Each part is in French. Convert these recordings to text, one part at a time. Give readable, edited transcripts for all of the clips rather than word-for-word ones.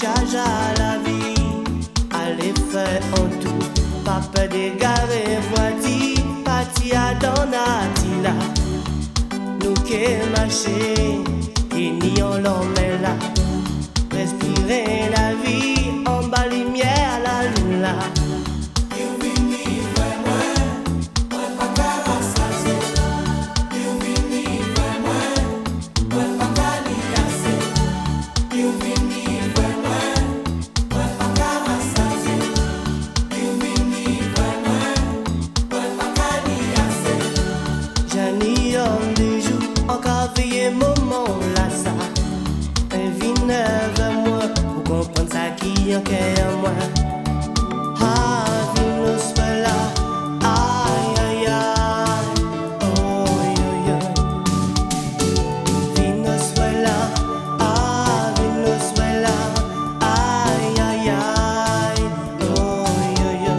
charge à la vie. Allez faire en tout, pas peur d'égarer voiture. Parti à Donatilla, nous qui marcher, qui n'y on l'homme là. Respirer la vie, en bas lumière la lune là. Moment là ça, un vineur vers moi pour comprendre ça qui en qu'est moi. Ah, vino soit là, aïe aïe aïe, oh yo yo. Vino soit là, ah vino soit là, aïe aïe aïe, oh yo yo.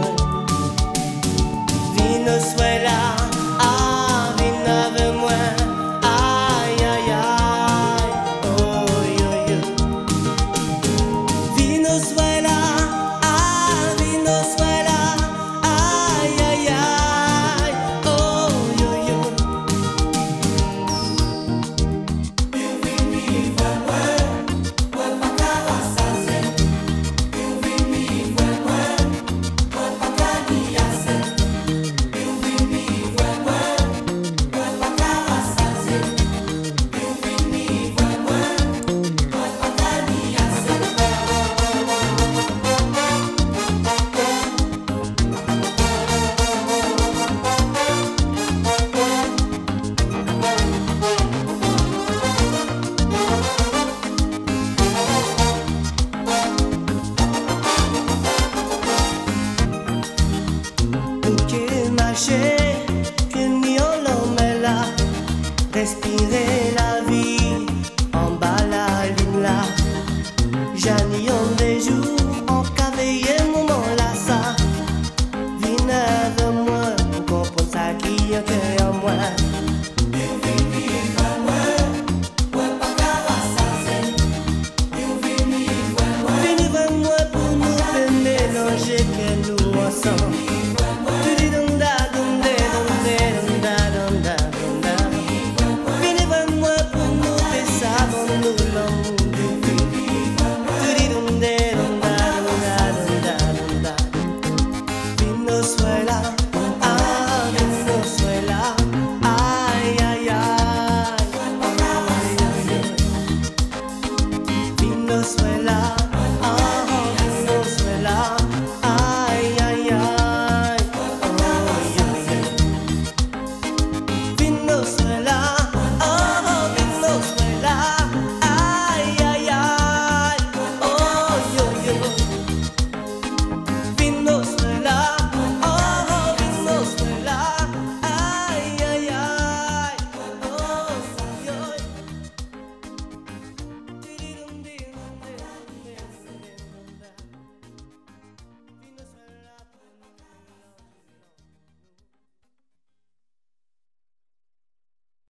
Vino soit là, ah vino vers moi. Que n'y on l'homme là, respirer la vie, en bas la ligne là. J'en des jours, en cavalier moment là ça. Viens avec moi, pour comprendre ça qui est en moi. Venez vers moi pour nous mélanger que nous ensemble. Venezuela.